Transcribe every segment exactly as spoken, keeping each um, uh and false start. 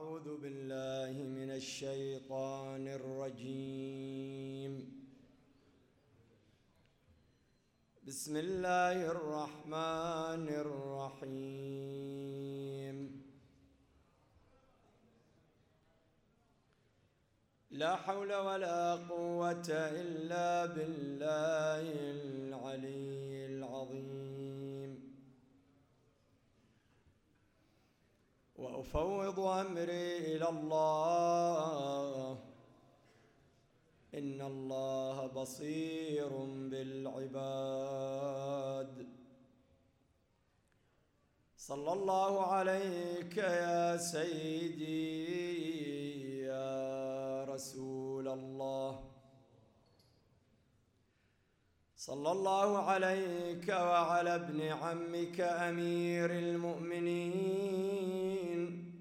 أعوذ بالله من الشيطان الرجيم. بسم الله الرحمن الرحيم. لا حول ولا قوة إلا بالله العلي العظيم. وأفوض أمري إلى الله إن الله بصير بالعباد. صلى الله عليك يا سيدي يا رسول الله. صلى الله عليك وعلى ابن عمك أمير المؤمنين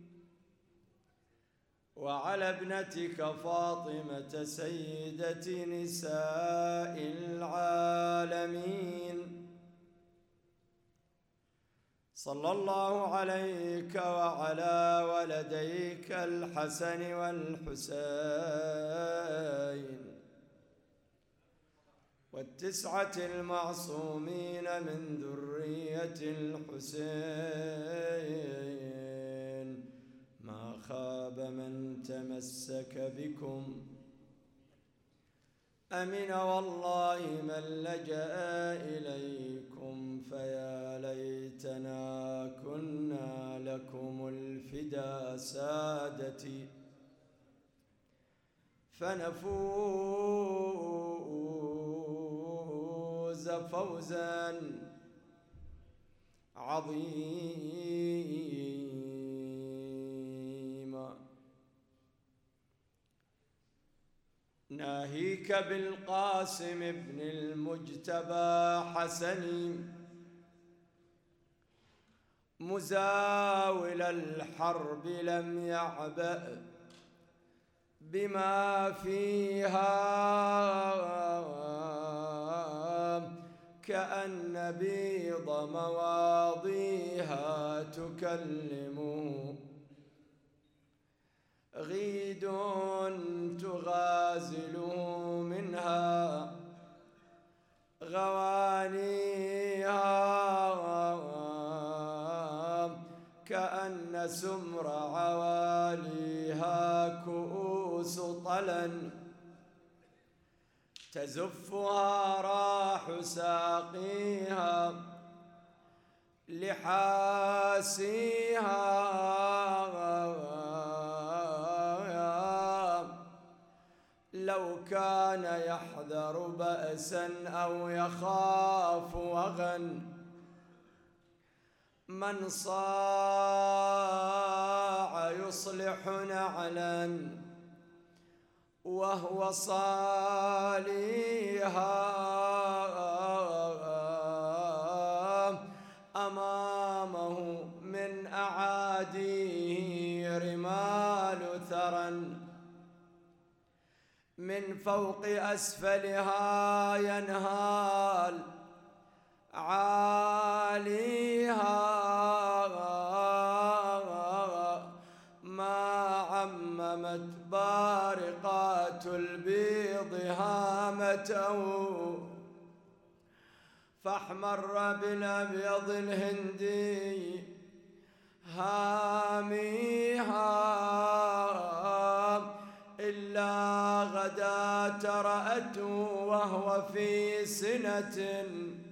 وعلى ابنتك فاطمة سيدة نساء العالمين. صلى الله عليك وعلى ولديك الحسن والحسين والتسعة المعصومين من ذرية الحسين. ما خاب من تمسك بكم، أمن والله من لجأ إليكم. فيا ليتنا كنا لكم الفدا سادتي، فنفوز فوزا عظيما. ناهيك بالقاسم بن المجتبى حسن مزاول الحرب لم يعبأ بما فيها، كأن بيض مواضيها تكلمه. غيد تغازله منها غوانيها، كأن سمر عواليها كؤوس طلن تزفها راح ساقيها لحاسيها. لو كان يحذر بأسا أو يخاف وغا، من صاع يصلح نعلا وهو صاليها. أمامه من أعاديه رمال ثرى، من فوق أسفلها ينهال عاليها. ما عممت بارقات البيض هامته، فاحمر بالأبيض الهندي هاميها. إلا غداة رأته وهو في سنة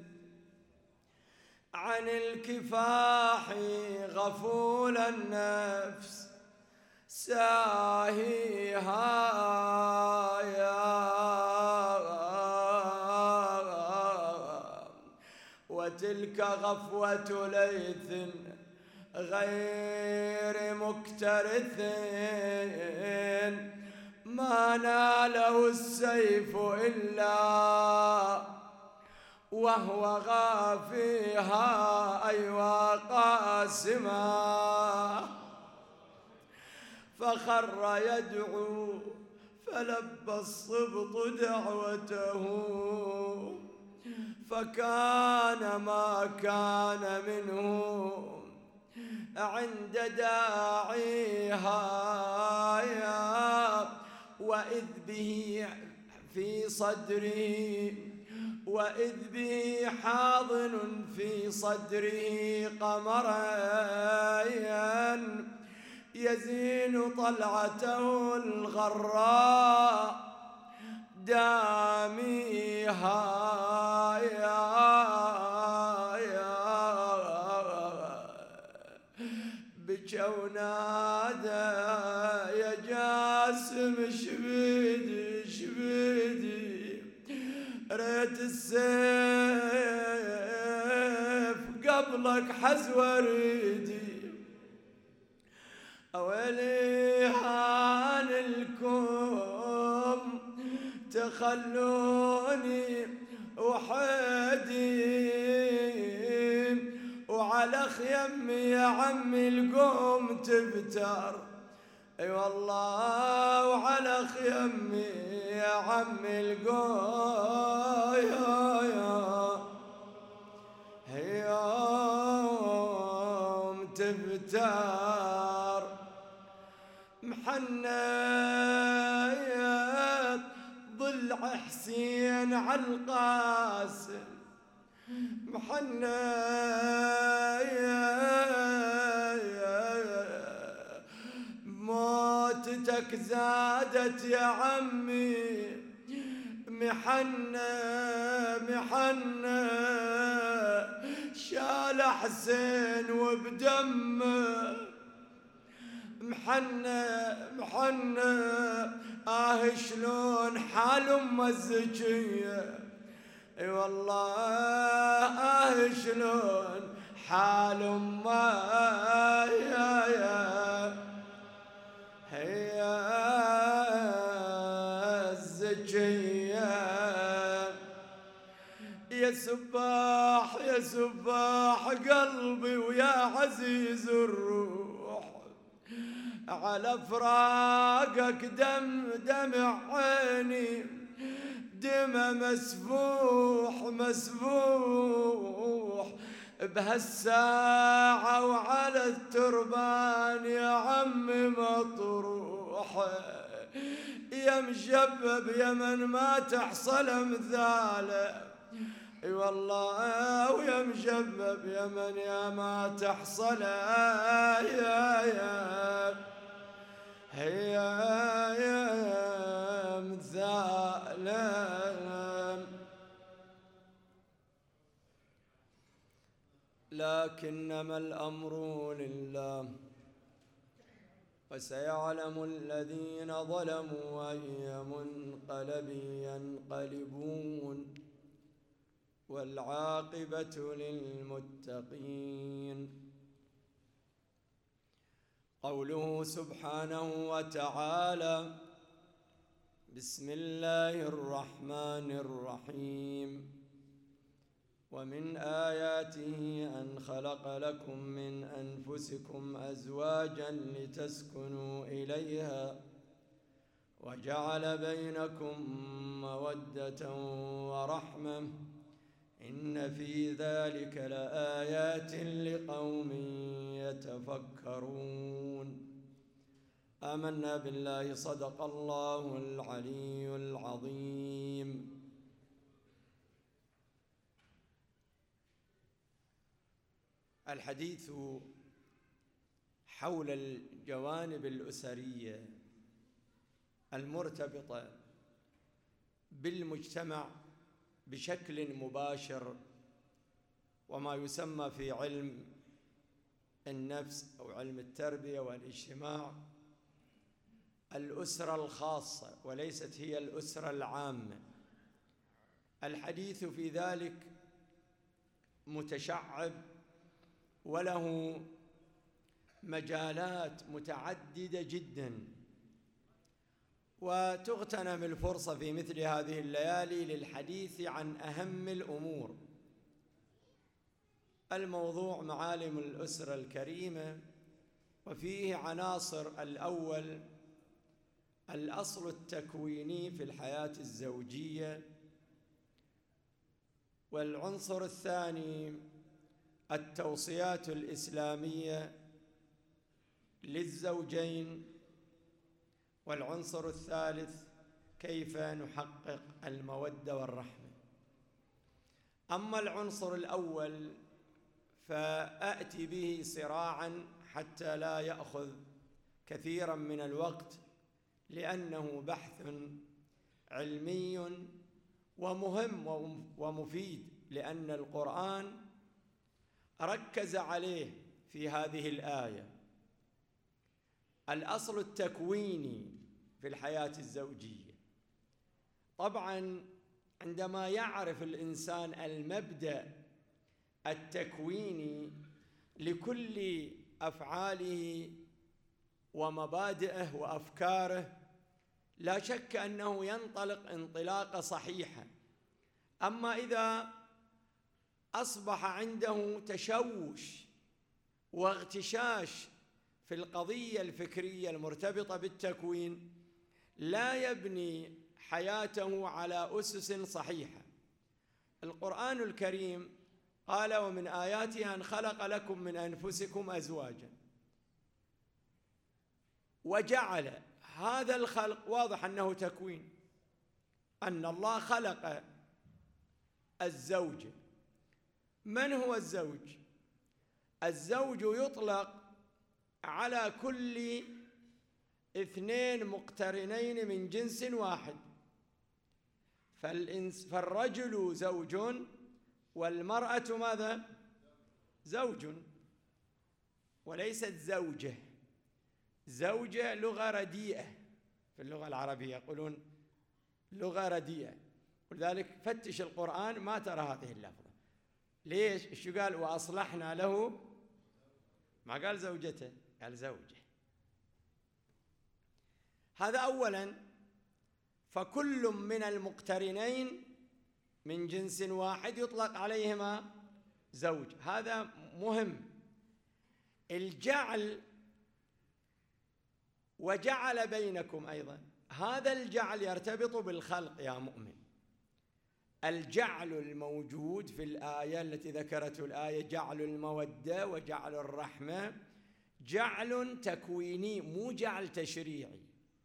عن الكفاح غفول النفس ساهيها. وتلك غفوة ليث غير مكترث، ما ناله السيف إلا وهو غافيها. أيوا قاسما، فخر يدعو فلبى الصبط دعوته، فكان ما كان منه عند داعيها وإذ به في صدره وإذ به حاضن في صدره قمرا يزين طلعته الغراء داميها بجو نادى يا جاسم شبيدي شبيدي ريت السيف قبلك حز وريدي أولي هان الكم تخلوني وحدي وعلى خيمي يا عمي القوم تبتر اي والله وعلى خيمي يا عمي القوم يوم تبتر محنيت ضلع حسين عالقاسم محنيت موتتك زادت يا عمي محنة محنة شال حسين وبدمه محنة محنة آه شلون حال أم الزكية اي والله آه شلون حال أم يا يا هي الزكية يا سباح يا سباح قلبي ويا عزيز الروح على فراقك دم دمع عيني دمى مسفوح مسفوح بهالساعة وعلى التربان يا عمي مطروح يا مشبب يا من ما تحصل امثاله اي والله ويا مشبب يا من يا ما تحصل يا يا هي يا مثاله لكنما الأمر لله وسيعلم الذين ظلموا أي منقلب ينقلبون والعاقبة للمتقين. قوله سبحانه وتعالى بسم الله الرحمن الرحيم ومن آياته أن خلق لكم من أنفسكم أزواجا لتسكنوا إليها وجعل بينكم مودة ورحمة إن في ذلك لآيات لقوم يتفكرون. آمنا بالله صدق الله العلي العظيم. الحديث حول الجوانب الأسرية المرتبطة بالمجتمع بشكل مباشر وما يسمى في علم النفس أو علم التربية والاجتماع الأسرة الخاصة وليست هي الأسرة العامة. الحديث في ذلك متشعب وله مجالات متعددة جدا، وتغتنم الفرصة في مثل هذه الليالي للحديث عن أهم الأمور. الموضوع معالم الأسرة الكريمة، وفيه عناصر: الأول الأصل التكويني في الحياة الزوجية، والعنصر الثاني التوصيات الإسلامية للزوجين، والعنصر الثالث كيف نحقق المودة والرحمة. أما العنصر الأول فأتي به صراعا حتى لا يأخذ كثيرا من الوقت، لأنه بحث علمي ومهم ومفيد، لأن القرآن ركز عليه في هذه الآية. الأصل التكويني في الحياة الزوجية. طبعا عندما يعرف الإنسان المبدأ التكويني لكل أفعاله ومبادئه وأفكاره، لا شك أنه ينطلق انطلاقة صحيحة. أما إذا أصبح عنده تشوش واغتشاش في القضية الفكرية المرتبطة بالتكوين، لا يبني حياته على أسس صحيحة. القرآن الكريم قال: ومن آياته أن خلق لكم من أنفسكم أزواجا، وجعل هذا الخلق واضح أنه تكوين، أن الله خلق الزوج. من هو الزوج؟ الزوج يطلق على كل اثنين مقترنين من جنس واحد، فالرجل زوج والمرأة ماذا؟ زوج، وليست زوجة. زوجة لغة رديئة في اللغة العربية، يقولون لغة رديئة، ولذلك فتش القرآن ما ترى هذه اللفظة. ليش؟ إيش قال؟ وأصلحنا له، ما قال زوجته، قال زوجة. هذا أولا. فكل من المقترنين من جنس واحد يطلق عليهما زوج، هذا مهم. الجعل، وجعل بينكم أيضا، هذا الجعل يرتبط بالخلق يا مؤمن. الجعل الموجود في الآية التي ذكرته الآية، جعل المودة وجعل الرحمة، جعل تكويني مو جعل تشريعي.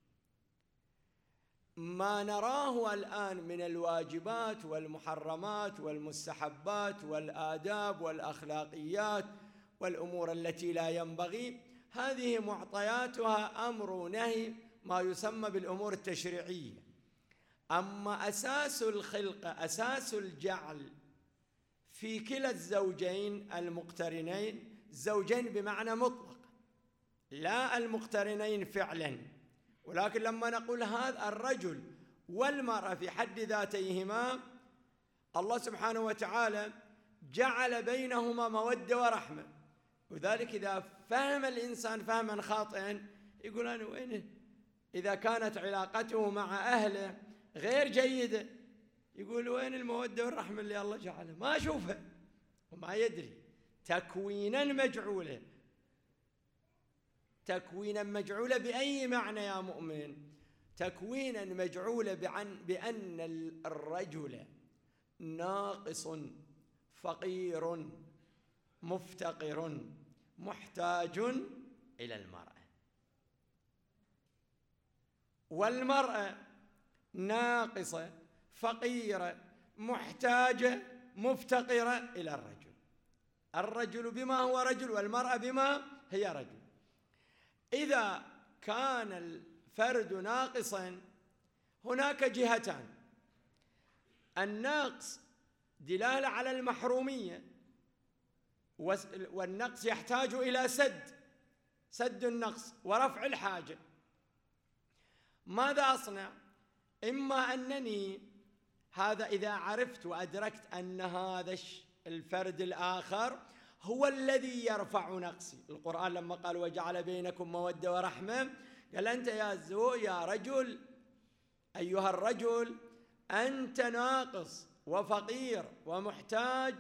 ما نراه الآن من الواجبات والمحرمات والمستحبات والآداب والأخلاقيات والأمور التي لا ينبغي، هذه معطياتها أمر ونهي، ما يسمى بالأمور التشريعية. أما أساس الخلقة، أساس الجعل في كلا الزوجين المقترنين، زوجين بمعنى مطلق لا المقترنين فعلا، ولكن لما نقول هذا الرجل والمرأة في حد ذاتيهما، الله سبحانه وتعالى جعل بينهما مودة ورحمة. وذلك إذا فهم الإنسان فهما خاطئا يقول أنا وين؟ إذا كانت علاقته مع أهله غير جيدة يقول وين المودة والرحمة اللي الله جعلها؟ ما أشوفها وما يدري. تكوينا مجعولة. تكوينا مجعولة بأي معنى يا مؤمن؟ تكوينا مجعولة بأن الرجل ناقص فقير مفتقر محتاج إلى المرأة، والمرأة ناقصة فقيرة محتاجة مفتقرة إلى الرجل. الرجل بما هو رجل والمرأة بما هي رجل. إذا كان الفرد ناقصا هناك جهتان: النقص دلالة على المحرومية، والنقص يحتاج إلى سد سد النقص ورفع الحاجة. ماذا أصنع؟ إما أنني هذا إذا عرفت وأدركت أن هذا الفرد الآخر هو الذي يرفع نقصي. القرآن لما قال وجعل بينكم مودة ورحمة، قال أنت يا زو يا رجل، أيها الرجل، أنت ناقص وفقير ومحتاج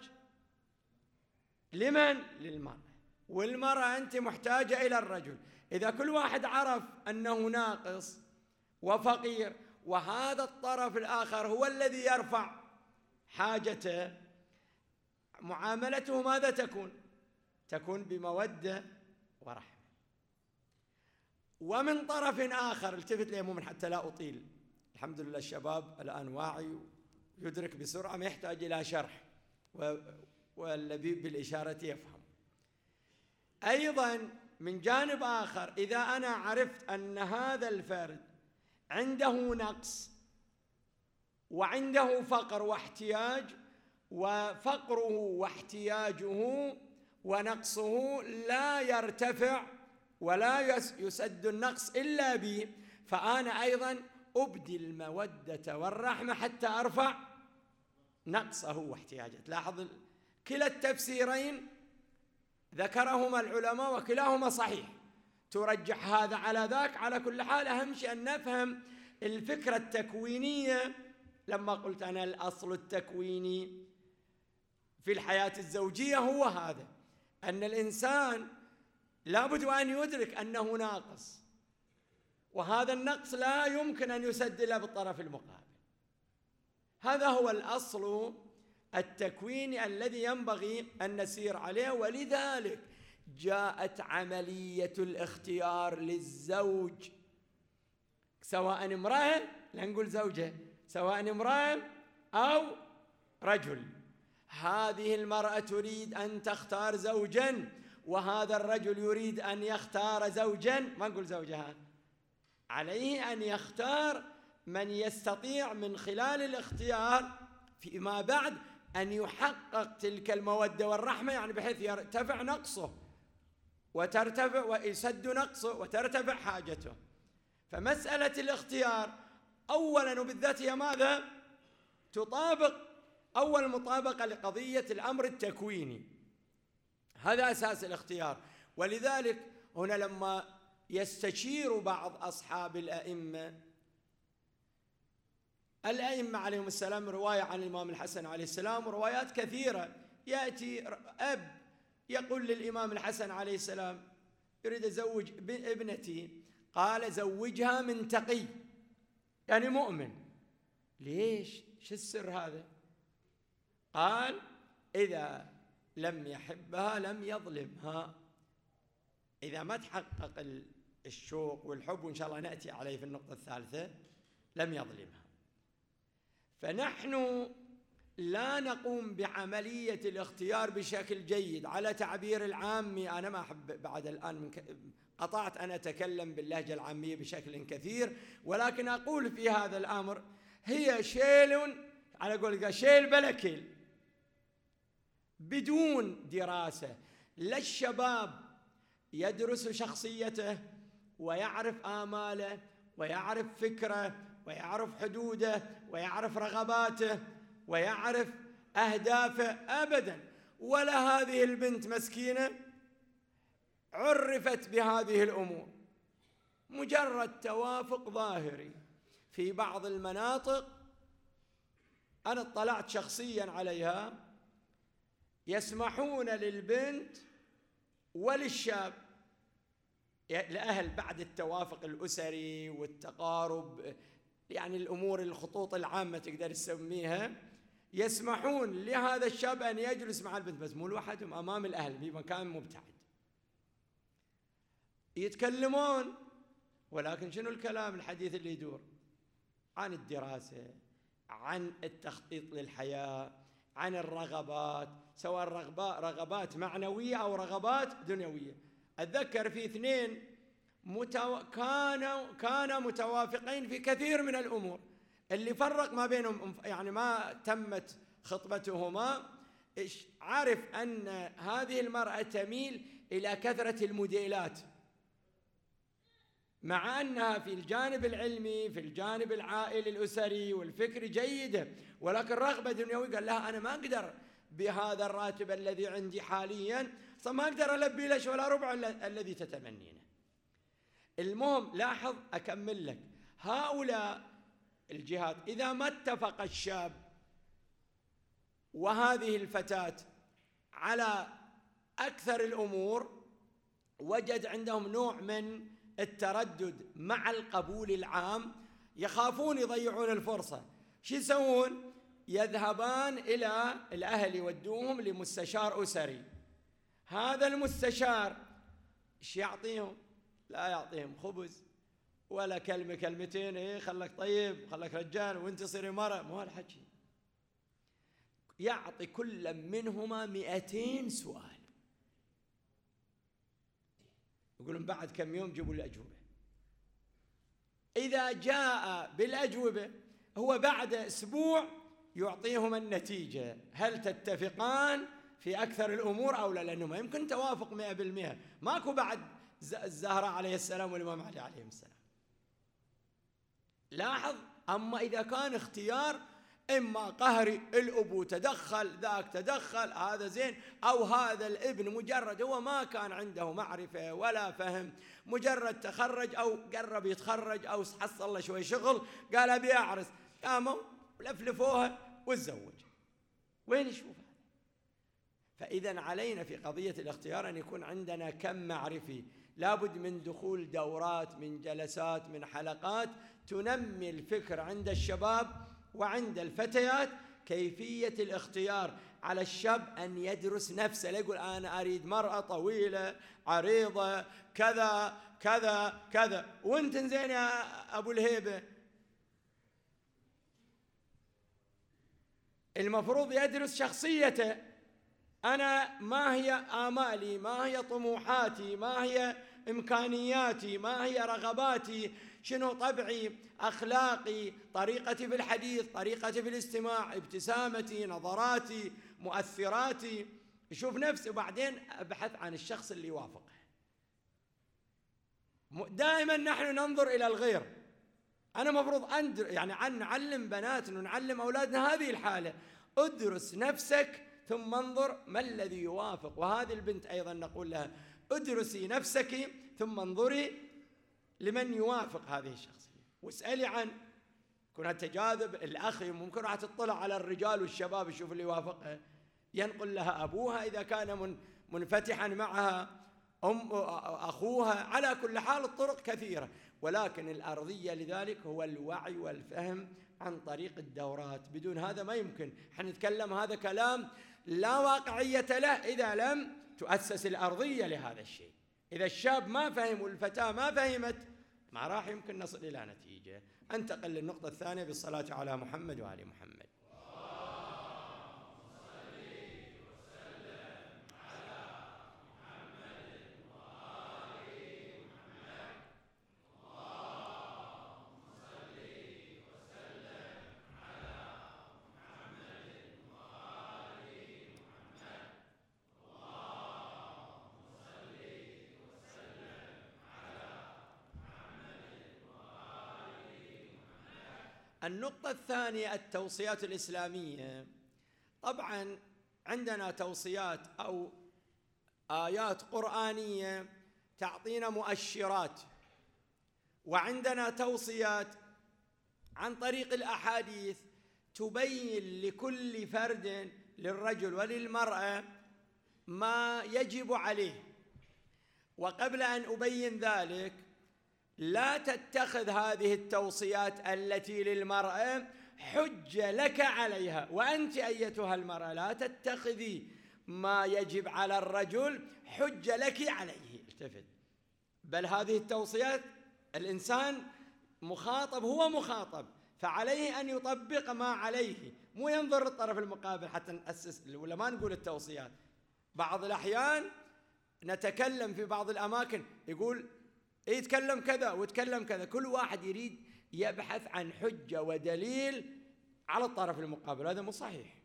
لمن؟ للمرأة. والمرأة أنت محتاجة إلى الرجل. إذا كل واحد عرف أنه ناقص وفقير وهذا الطرف الآخر هو الذي يرفع حاجته، معاملته ماذا تكون؟ تكون بمودة ورحمة. ومن طرف آخر، التفت لي مؤمن حتى لا أطيل الحمد لله الشباب الآن واعي ويدرك بسرعة، ما يحتاج إلى شرح، واللبيب بالإشارة يفهم. أيضا من جانب آخر، إذا أنا عرفت أن هذا الفرد عنده نقص وعنده فقر واحتياج، وفقره واحتياجه ونقصه لا يرتفع ولا يسد النقص إلا به، فأنا أيضا أبدي المودة والرحمة حتى أرفع نقصه واحتياجه. لاحظ كلا التفسيرين ذكرهما العلماء وكلاهما صحيح، ترجح هذا على ذاك. على كل حال أهم شيء أن نفهم الفكرة التكوينية. لما قلت أنا الأصل التكويني في الحياة الزوجية هو هذا، أن الإنسان لابد أن يدرك أنه ناقص، وهذا النقص لا يمكن أن يسد إلا بالطرف المقابل. هذا هو الأصل التكويني الذي ينبغي أن نسير عليه. ولذلك جاءت عملية الاختيار للزوج، سواء امرأة، لا نقول زوجة، سواء امرأة أو رجل. هذه المرأة تريد أن تختار زوجا، وهذا الرجل يريد أن يختار زوجا، ما نقول زوجها، عليه أن يختار من يستطيع من خلال الاختيار فيما بعد أن يحقق تلك المودة والرحمة، يعني بحيث يرتفع نقصه وترتفع ويسد نقصه وترتفع حاجته. فمسألة الاختيار أولا وبالذات هي ماذا؟ تطابق أول مطابقة لقضية الأمر التكويني، هذا أساس الاختيار. ولذلك هنا لما يستشير بعض أصحاب الأئمة الأئمة عليهم السلام، رواية عن الإمام الحسن عليه السلام وروايات كثيرة، يأتي أب يقول للإمام الحسن عليه السلام يريد أزوج ابنتي، قال زوجها من تقي، يعني مؤمن. ليش؟ شو السر هذا؟ قال إذا لم يحبها لم يظلمها، إذا ما تحقق الشوق والحب، وإن شاء الله نأتي عليه في النقطة الثالثة، لم يظلمها. فنحن لا نقوم بعملية الاختيار بشكل جيد. على تعبير العامي، أنا ما أحب بعد الآن من ك... قطعت أن أتكلم باللهجة العامية بشكل كثير، ولكن أقول في هذا الأمر هي شيل، على قول شيل بلا كيل، بدون دراسة. لا الشباب يدرس شخصيته ويعرف آماله ويعرف فكره ويعرف حدوده ويعرف رغباته ويعرف أهدافه أبدا، ولا هذه البنت مسكينة عرفت بهذه الأمور، مجرد توافق ظاهري في بعض المناطق. أنا اطلعت شخصيا عليها، يسمحون للبنت وللشاب، الأهل بعد التوافق الأسري والتقارب، يعني الأمور الخطوط العامة تقدر تسميها، يسمحون لهذا الشاب أن يجلس مع البنت، بس مو لوحدهم، أمام الأهل في مكان مبتعد، يتكلمون. ولكن شنو الكلام الحديث اللي يدور؟ عن الدراسة، عن التخطيط للحياة، عن الرغبات، سواء رغبات معنوية أو رغبات دنيوية. أتذكر في اثنين متو... كانوا كانا متوافقين في كثير من الأمور، اللي فرق ما بينهم يعني ما تمت خطبتهما، عرف أن هذه المرأة تميل إلى كثرة الموديلات، مع أنها في الجانب العلمي في الجانب العائلي الأسري والفكري جيدة، ولكن رغبة دنيوية. قال لها أنا ما أقدر بهذا الراتب الذي عندي حاليا، ما أقدر ألبي لك ولا ربع الذي تتمنينه. المهم لاحظ، أكمل لك، هؤلاء الجهات إذا ما اتفق الشاب وهذه الفتاة على أكثر الأمور، وجد عندهم نوع من التردد مع القبول العام، يخافون يضيعون الفرصة. شو يسوون؟ يذهبان إلى الأهل يودوهم لمستشار أسري. هذا المستشار ايش يعطيهم؟ لا يعطيهم خبز ولا كلمة كلمتين إيه خلك طيب خلك رجال وانت صيري مرة، مو هالحكي. يعطي كل منهما مئتين سؤال، يقولون بعد كم يوم جيبوا الأجوبة. إذا جاء بالأجوبة هو بعد أسبوع يعطيهم النتيجة، هل تتفقان في أكثر الأمور أو لا؟ لأنه ما يمكن توافق مئة بالمئة، ماكو بعد الزهراء عليه السلام والإمام علي عليه السلام. لاحظ، أما إذا كان اختيار إما قهري، الأبو تدخل ذاك تدخل هذا زين، أو هذا الابن مجرد هو ما كان عنده معرفة ولا فهم، مجرد تخرج أو قرب يتخرج أو حصل له شوي شغل قال أبي أعرس، قاموا لفلفوها وتزوج. وين يشوف هذا؟ فإذا علينا في قضية الاختيار أن يكون عندنا كم معرفي، لابد من دخول دورات، من جلسات، من حلقات تنمي الفكر عند الشباب وعند الفتيات، كيفية الاختيار. على الشاب أن يدرس نفسه، لا يقول أنا أريد مرأة طويلة عريضة كذا كذا كذا، وانت زين يا أبو الهيبة. المفروض يدرس شخصيته، أنا ما هي آمالي، ما هي طموحاتي، ما هي إمكانياتي، ما هي رغباتي، شنو طبعي، أخلاقي، طريقتي في الحديث، طريقتي في الاستماع، ابتسامتي، نظراتي، مؤثراتي. يشوف نفسه وبعدين أبحث عن الشخص اللي يوافقه. دائما نحن ننظر إلى الغير. أنا مفروض أندر يعني عن نعلم بناتنا ونعلم أولادنا هذه الحالة، أدرس نفسك ثم انظر ما الذي يوافق. وهذه البنت أيضا نقول لها ادرسي نفسك ثم انظري لمن يوافق هذه الشخصية، واسألي عن كونها تجاذب. الأخ ممكن راح تطلع على الرجال والشباب يشوف اللي يوافقها، ينقل لها أبوها إذا كان منفتحا معها، أم أخوها، على كل حال الطرق كثيرة، ولكن الأرضية لذلك هو الوعي والفهم عن طريق الدورات. بدون هذا ما يمكن. حنتكلم هذا كلام لا واقعية له إذا لم تؤسس الأرضية لهذا الشيء. إذا الشاب ما فهم والفتاة ما فهمت ما راح يمكن نصل إلى نتيجة. أنتقل للنقطة الثانية بالصلاة على محمد وآل محمد. النقطة الثانية التوصيات الإسلامية. طبعا عندنا توصيات أو آيات قرآنية تعطينا مؤشرات، وعندنا توصيات عن طريق الأحاديث تبين لكل فرد للرجل وللمرأة ما يجب عليه. وقبل أن أبين ذلك لا تتخذ هذه التوصيات التي للمرأة حجة لك عليها، وأنت أيتها المرأة لا تتخذي ما يجب على الرجل حجة لك عليه. التفت، بل هذه التوصيات الإنسان مخاطب، هو مخاطب، فعليه أن يطبق ما عليه، مو ينظر للطرف المقابل حتى نأسس ولا ما نقول التوصيات. بعض الأحيان نتكلم في بعض الأماكن يقول يتكلم كذا ويتكلم كذا، كل واحد يريد يبحث عن حجة ودليل على الطرف المقابل، هذا مو صحيح.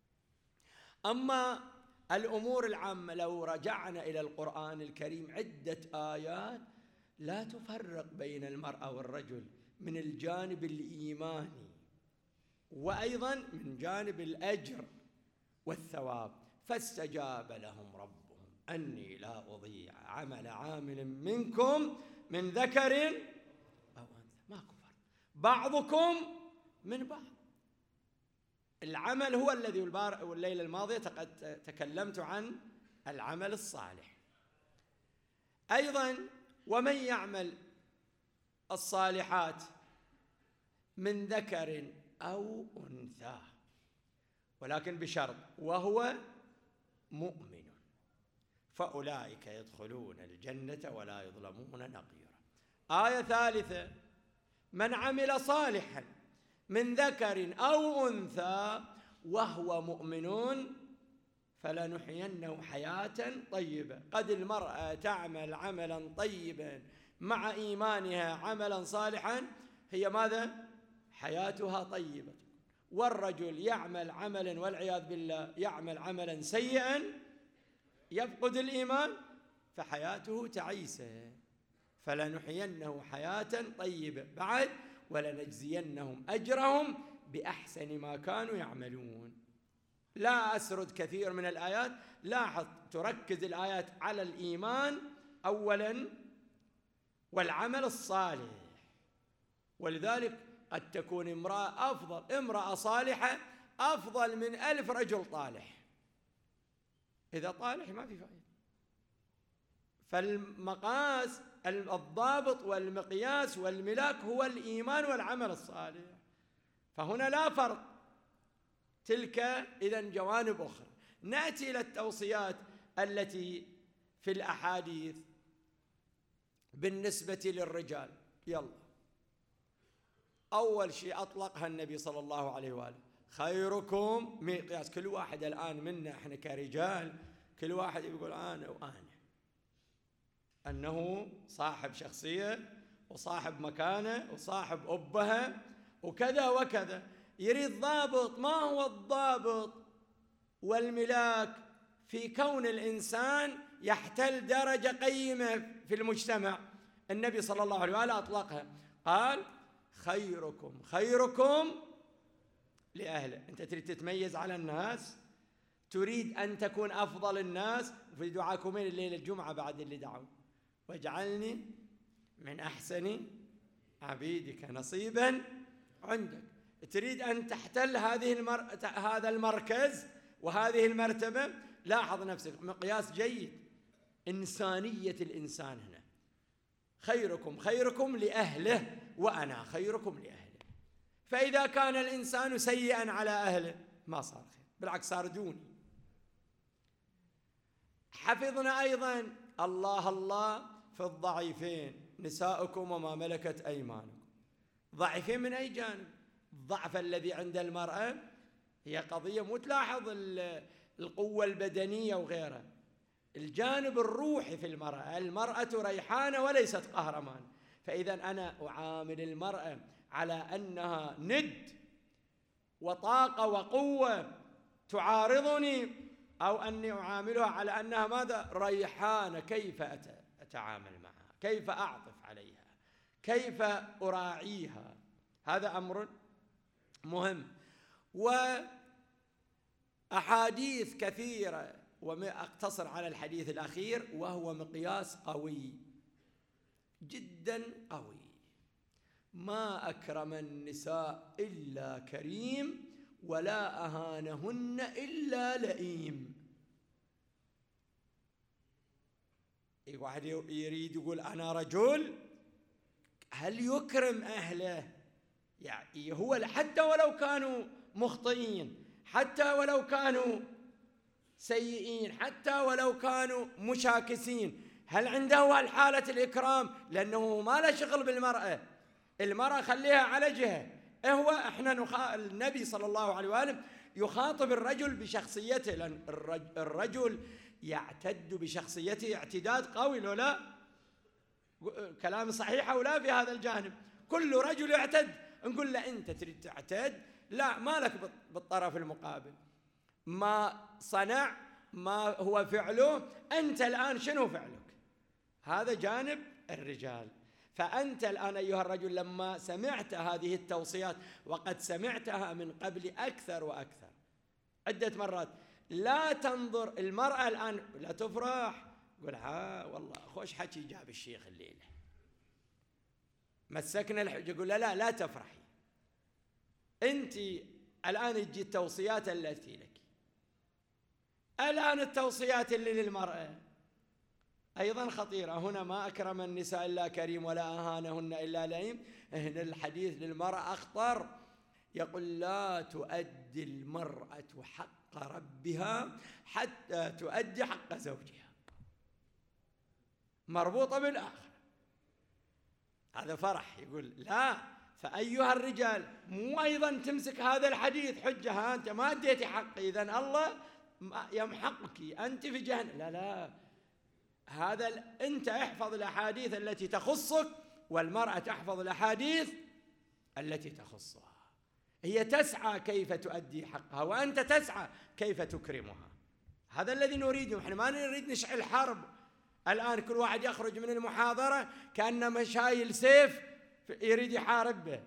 أما الأمور العامة لو رجعنا إلى القرآن الكريم عدة آيات لا تفرق بين المرأة والرجل من الجانب الإيماني وأيضا من جانب الأجر والثواب. فاستجاب لهم ربهم أني لا أضيع عمل عامل منكم من ذكر أو أنثى، ما كفر بعضكم من بعض. العمل هو الذي والليلة الماضية تكلمت عن العمل الصالح. أيضا ومن يعمل الصالحات من ذكر أو أنثى ولكن بشرط وهو مؤمن فأولئك يدخلون الجنة ولا يظلمون نقيرا. آية ثالثة: من عمل صالحا من ذكر أو أنثى وهو مؤمن فلنحيينه حياة طيبة. قد المرأة تعمل عملا طيبا مع إيمانها عملا صالحا، هي ماذا؟ حياتها طيبة. والرجل يعمل عملا والعياذ بالله يعمل عملا سيئا يفقد الإيمان فحياته تعيسة. فلنحيينه حياة طيبة بعد ولنجزينهم أجرهم بأحسن ما كانوا يعملون. لا أسرد كثير من الآيات، لاحظ تركز الآيات على الإيمان أولا والعمل الصالح. ولذلك قد تكون امرأة أفضل، امرأة صالحة أفضل من ألف رجل طالح. إذا طالح ما في فائدة. فالمقاس الضابط والمقياس والملاك هو الإيمان والعمل الصالح. فهنا لا فرق، تلك إذن جوانب أخرى. نأتي إلى التوصيات التي في الأحاديث بالنسبة للرجال. يلا، أول شيء أطلقها النبي صلى الله عليه وآله: خيركم مقياس. كل واحد الآن منا إحنا كرجال كل واحد يقول أنا وأنا، أنه صاحب شخصية وصاحب مكانة وصاحب أبها وكذا وكذا. يريد ضابط. ما هو الضابط والملاك في كون الإنسان يحتل درجة قيمة في المجتمع؟ النبي صلى الله عليه وآله أطلقها، قال: خيركم خيركم لأهله. أنت تريد تتميز على الناس، تريد أن تكون أفضل الناس. في دعاكم الليلة الجمعة بعد اللي دعوا: واجعلني من أحسن عبيدك نصيبا عندك. تريد أن تحتل هذه المر... هذا المركز وهذه المرتبة. لاحظ نفسك، مقياس جيد إنسانية الإنسان هنا: خيركم خيركم لأهله وأنا خيركم لأهله. فإذا كان الإنسان سيئا على أهله ما صار خير، بالعكس صار دوني. حفظنا أيضا الله الله في الضعيفين: نساؤكم وما ملكت أيمانكم. ضعيفين من أي جانب؟ الضعف الذي عند المرأة هي قضية مو تلاحظ القوة البدنية وغيرها، الجانب الروحي في المرأة. المرأة ريحانة وليست قهرمان. فإذا أنا أعامل المرأة على أنها ند وطاقة وقوة تعارضني، أو أني أعاملها على أنها ماذا؟ ريحانة. كيف أتعامل معها؟ كيف أعطف عليها؟ كيف أراعيها؟ هذا أمر مهم. وأحاديث كثيرة، وأقتصر على الحديث الأخير وهو مقياس قوي جدا قوي: ما أكرم النساء إلا كريم ولا أهانهن إلا لئيم. واحد يريد يقول أنا رجل، هل يكرم أهله؟ يعني هو حتى ولو كانوا مخطئين، حتى ولو كانوا سيئين، حتى ولو كانوا مشاكسين، هل عنده الحالة الإكرام؟ لأنه ما له شغل بالمرأة. المرأة خليها على جهة. هو إحنا نخا... النبي صلى الله عليه وآله يخاطب الرجل بشخصيته، لأن الرجل يعتد بشخصيته اعتداد قوي. لو لا كلام صحيح أو لا في هذا الجانب؟ كل رجل يعتد. نقول له أنت تريد تعتد؟ لا، ما لك بالطرف المقابل. ما صنع ما هو فعله، أنت الآن شنو فعلك؟ هذا جانب الرجال. فأنت الآن أيها الرجل لما سمعت هذه التوصيات، وقد سمعتها من قبل أكثر وأكثر عدة مرات، لا تنظر المرأة الآن لا تفرح، قول ها والله خوش حكي جاب الشيخ الليلة، مسكنا الحجة. قول لا لا لا تفرحي، أنت الآن تجي التوصيات التي لك. الآن التوصيات اللي للمرأة أيضا خطيرة. هنا ما أكرم النساء إلا كريم ولا أهانهن إلا لئيم. هنا الحديث للمرأة أخطر، يقول لا تؤدي المرأة حق ربها حتى تؤدي حق زوجها، مربوطة بالآخر. هذا فرح. يقول لا، فأيها الرجال مو أيضا تمسك هذا الحديث حجة، ها أنت ما أديتي حقي إذن الله يمحقك أنت في جهنم. لا لا، هذا أنت احفظ الأحاديث التي تخصك، والمرأة تحفظ الأحاديث التي تخصها. هي تسعى كيف تؤدي حقها، وأنت تسعى كيف تكرمها. هذا الذي نريده. احنا ما نريد نشعل حرب. الآن كل واحد يخرج من المحاضرة كأنما شايل سيف يريد يحارب به.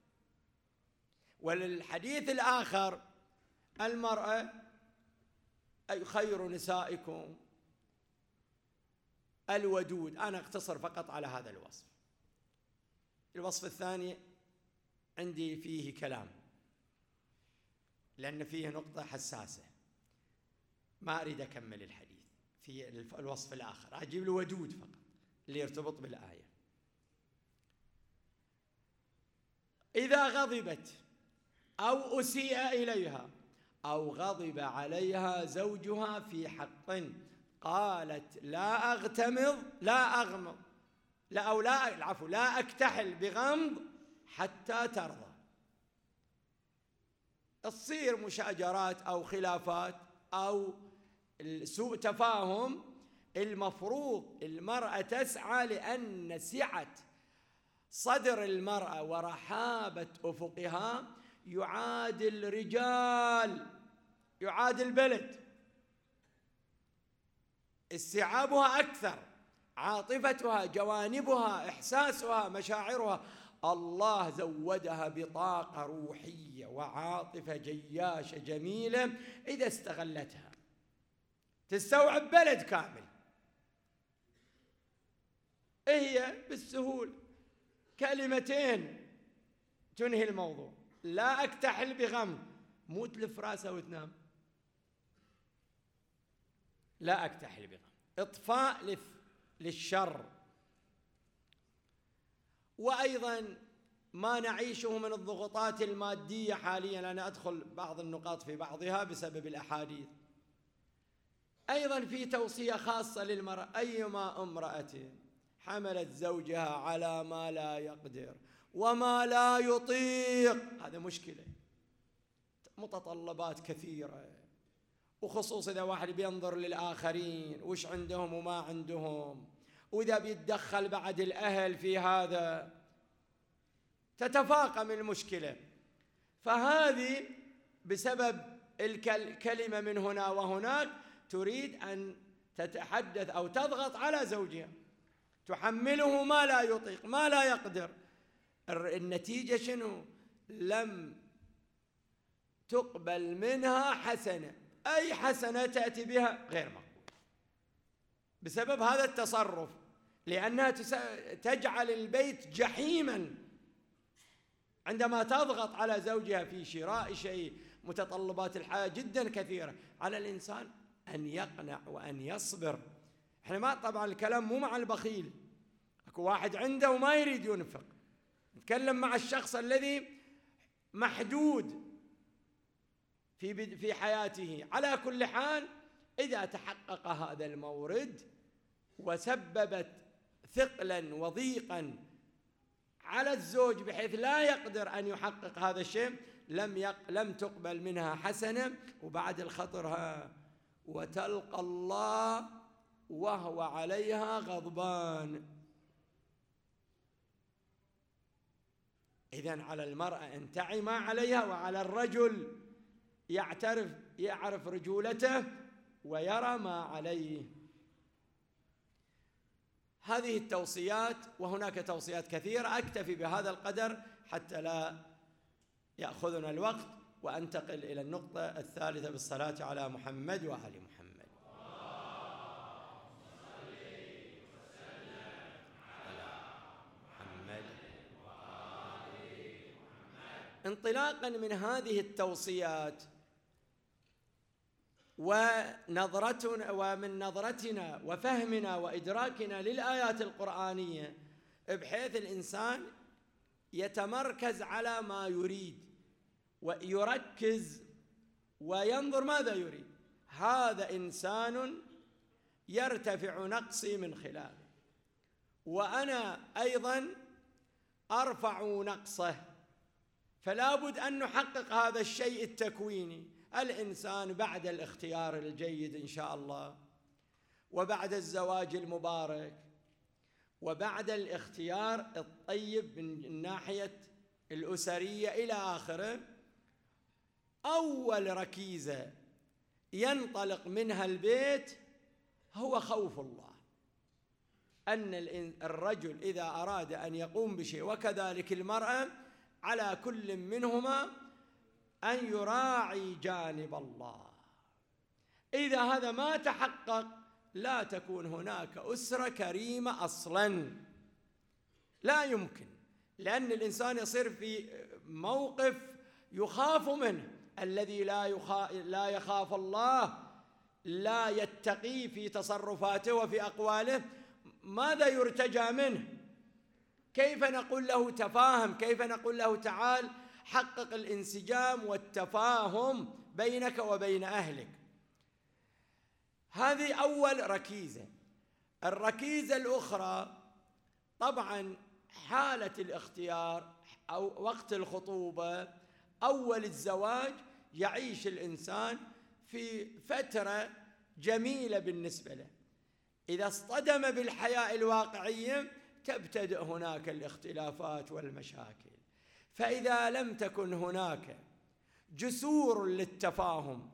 وللحديث الآخر المرأة أي خير نسائكم الودود. أنا أقتصر فقط على هذا الوصف. الوصف الثاني عندي فيه كلام، لأن فيه نقطة حساسة، ما أريد أكمل الحديث في الوصف الآخر، أجيب له ودود فقط اللي يرتبط بالآية. إذا غضبت أو أسيء إليها أو غضب عليها زوجها في حق قالت لا أغتمض لا أغمض لا أو لا العفو لا أكتحل بغمض حتى ترضى. تصير مشاجرات أو خلافات أو سوء تفاهم، المفروض المرأة تسعى، لأن سعة صدر المرأة ورحابة أفقها يعادل رجال، يعادل بلد. استيعابها أكثر، عاطفتها، جوانبها، إحساسها، مشاعرها، الله زودها بطاقة روحية وعاطفة جياشة جميلة إذا استغلتها تستوعب بلد كامل. هي بالسهول كلمتين تنهي الموضوع. لا أكتحل بغم، مو تلف راسها وتنام. لا أكتحل بغم، إطفاء للشر. وأيضا ما نعيشه من الضغوطات المادية حاليا، أنا أدخل بعض النقاط في بعضها بسبب الأحاديث. أيضا في توصية خاصة للمرأة: أيما امرأة حملت زوجها على ما لا يقدر وما لا يطيق، هذا مشكلة، متطلبات كثيرة، وخصوصا إذا واحد بينظر للآخرين وش عندهم وما عندهم، وإذا بيتدخل بعد الأهل في هذا تتفاقم المشكلة. فهذه بسبب الكلمة من هنا وهناك تريد أن تتحدث أو تضغط على زوجها، تحمله ما لا يطيق ما لا يقدر. النتيجة شنو؟ لم تقبل منها حسنة، أي حسنة تأتي بها غير مقبول بسبب هذا التصرف، لأنها تجعل البيت جحيما عندما تضغط على زوجها في شراء شيء. متطلبات الحياة جدا كثيرة، على الإنسان أن يقنع وأن يصبر. احنا ما طبعا الكلام مو مع البخيل، اكو واحد عنده وما يريد ينفق، نتكلم مع الشخص الذي محدود في في حياته. على كل حال إذا تحقق هذا المورد وسببت ثقلا وضيقا على الزوج بحيث لا يقدر أن يحقق هذا الشيء، لم يق... لم تقبل منها حسنة. وبعد الخطرها وتلقى الله وهو عليها غضبان. إذن على المرأة أن تعي ما عليها، وعلى الرجل يعترف يعرف رجولته ويرى ما عليه. هذه التوصيات، وهناك توصيات كثيرة. أكتفي بهذا القدر حتى لا يأخذنا الوقت، وأنتقل إلى النقطة الثالثة بالصلاة على محمد وآل محمد. انطلاقا من هذه التوصيات ونظرتنا ومن نظرتنا وفهمنا وإدراكنا للآيات القرآنية، بحيث الإنسان يتمركز على ما يريد ويركز وينظر ماذا يريد. هذا إنسان يرتفع نقصي من خلاله، وأنا أيضا أرفع نقصه، فلا بد أن نحقق هذا الشيء التكويني. الإنسان بعد الاختيار الجيد إن شاء الله، وبعد الزواج المبارك، وبعد الاختيار الطيب من الناحية الأسرية إلى آخره، أول ركيزة ينطلق منها البيت هو خوف الله. أن الرجل إذا أراد أن يقوم بشيء وكذلك المرأة، على كل منهما أن يراعي جانب الله. إذا هذا ما تحقق لا تكون هناك أسرة كريمة أصلاً، لا يمكن، لأن الإنسان يصير في موقف يخاف منه. الذي لا يخاف, لا يخاف الله، لا يتقي في تصرفاته وفي أقواله، ماذا يرتجى منه؟ كيف نقول له تفاهم؟ كيف نقول له تعال حقق الانسجام والتفاهم بينك وبين أهلك؟ هذه أول ركيزة. الركيزة الأخرى طبعا حالة الاختيار أو وقت الخطوبة، أول الزواج يعيش الإنسان في فترة جميلة بالنسبة له. إذا اصطدم بالحياة الواقعية تبتدأ هناك الاختلافات والمشاكل. فإذا لم تكن هناك جسور للتفاهم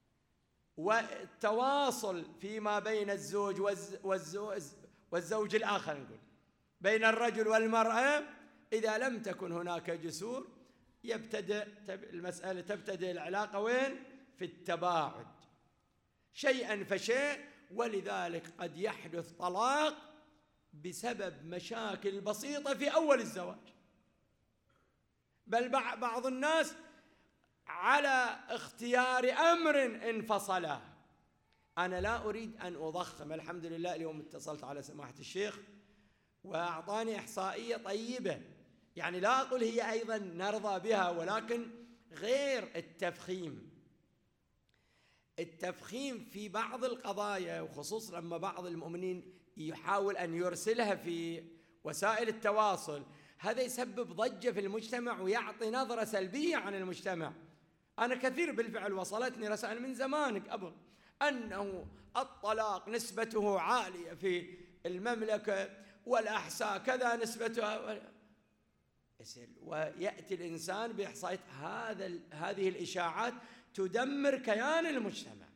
والتواصل فيما بين الزوج والزوج, والزوج الآخر، نقول بين الرجل والمرأة، إذا لم تكن هناك جسور يبتدأ المسألة تبتدأ العلاقة وين؟ في التباعد شيئا فشيء. ولذلك قد يحدث طلاق بسبب مشاكل بسيطة في أول الزواج. بل بعض الناس على اختيار أمر انفصلا. أنا لا أريد أن أضخم، الحمد لله اليوم اتصلت على سماحة الشيخ وأعطاني إحصائية طيبة، يعني لا أقول هي أيضا نرضى بها، ولكن غير التفخيم. التفخيم في بعض القضايا، وخصوصا لما بعض المؤمنين يحاول أن يرسلها في وسائل التواصل، هذا يسبب ضجة في المجتمع ويعطي نظرة سلبية عن المجتمع. أنا كثير بالفعل وصلتني رسائل من زمان قبل أنه الطلاق نسبته عالية في المملكة والأحساء كذا نسبتها، ويأتي الإنسان بإحصائيات. هذا هذه الإشاعات تدمر كيان المجتمع،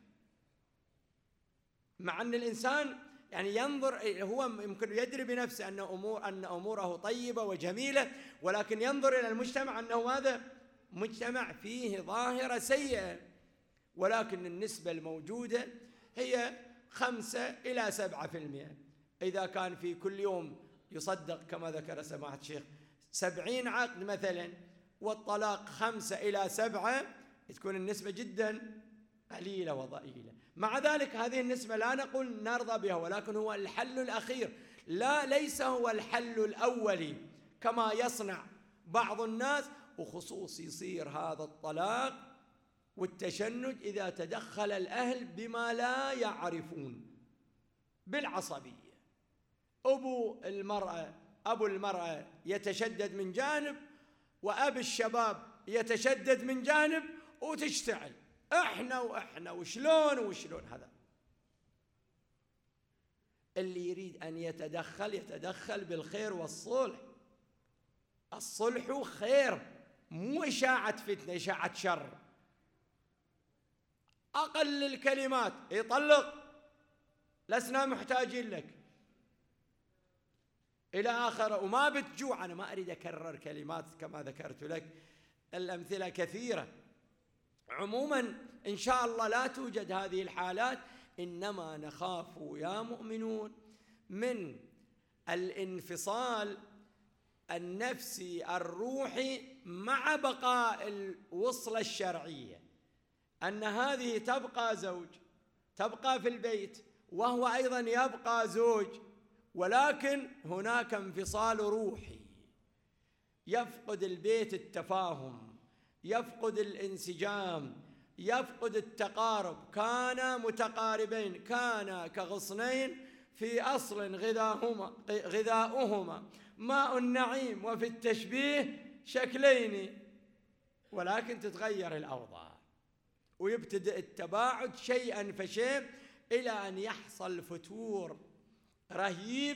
مع أن الإنسان يعني ينظر، هو يمكن يدري بنفسه أن أمور أن أموره طيبة وجميلة، ولكن ينظر إلى المجتمع أنه هذا مجتمع فيه ظاهرة سيئة، ولكن النسبة الموجودة هي خمسة إلى سبعة في المئة. إذا كان في كل يوم يصدق كما ذكر سماحة الشيخ سبعين عقد مثلا، والطلاق خمسة إلى سبعة، تكون النسبة جدا قليلة وضئيلة. مع ذلك هذه النسبة لا نقول نرضى بها، ولكن هو الحل الأخير، لا ليس هو الحل الأولي كما يصنع بعض الناس. وخصوص يصير هذا الطلاق والتشنج إذا تدخل الأهل بما لا يعرفون، بالعصبية. أبو المرأة أبو المرأة يتشدد من جانب، وأب الشباب يتشدد من جانب، وتشتعل إحنا وإحنا وشلون وشلون. هذا اللي يريد أن يتدخل يتدخل بالخير والصلح. الصلح خير، مو إشاعة فتنة، إشاعة شر. أقل الكلمات يطلق، لسنا محتاجين لك، إلى آخره، وما بتجوع. أنا ما أريد أكرر كلمات كما ذكرت لك، الأمثلة كثيرة. عموما إن شاء الله لا توجد هذه الحالات، إنما نخاف يا مؤمنون من الانفصال النفسي الروحي مع بقاء الوصلة الشرعية، أن هذه تبقى زوج، تبقى في البيت، وهو أيضا يبقى زوج، ولكن هناك انفصال روحي. يفقد البيت التفاهم، يفقد الانسجام، يفقد التقارب. كانا متقاربين، كانا كغصنين في أصل غذاهما غذاؤهما ماء النعيم وفي التشبيه شكلين، ولكن تتغير الأوضاع ويبتدئ التباعد شيئا فشيء إلى أن يحصل فتور رهيب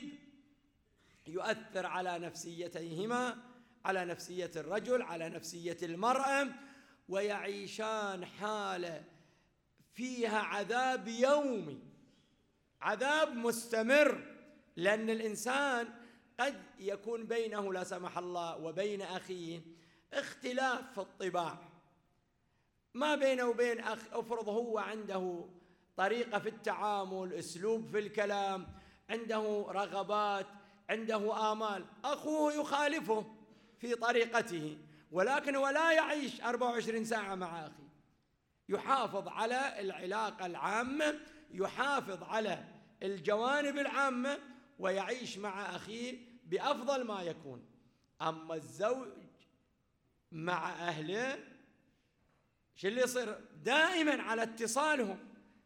يؤثر على نفسيتيهما، على نفسية الرجل، على نفسية المرأة، ويعيشان حالة فيها عذاب يومي، عذاب مستمر. لأن الإنسان قد يكون بينه لا سمح الله وبين أخيه اختلاف في الطباع، ما بينه وبين أخ أفرض هو عنده طريقة في التعامل، أسلوب في الكلام، عنده رغبات، عنده آمال، أخوه يخالفه في طريقته، ولكن هو لا يعيش أربعة وعشرين ساعة مع أخيه، يحافظ على العلاقة العامة، يحافظ على الجوانب العامة، ويعيش مع أخيه بأفضل ما يكون. أما الزوج مع أهله شو اللي يصير؟ دائما على اتصالهم،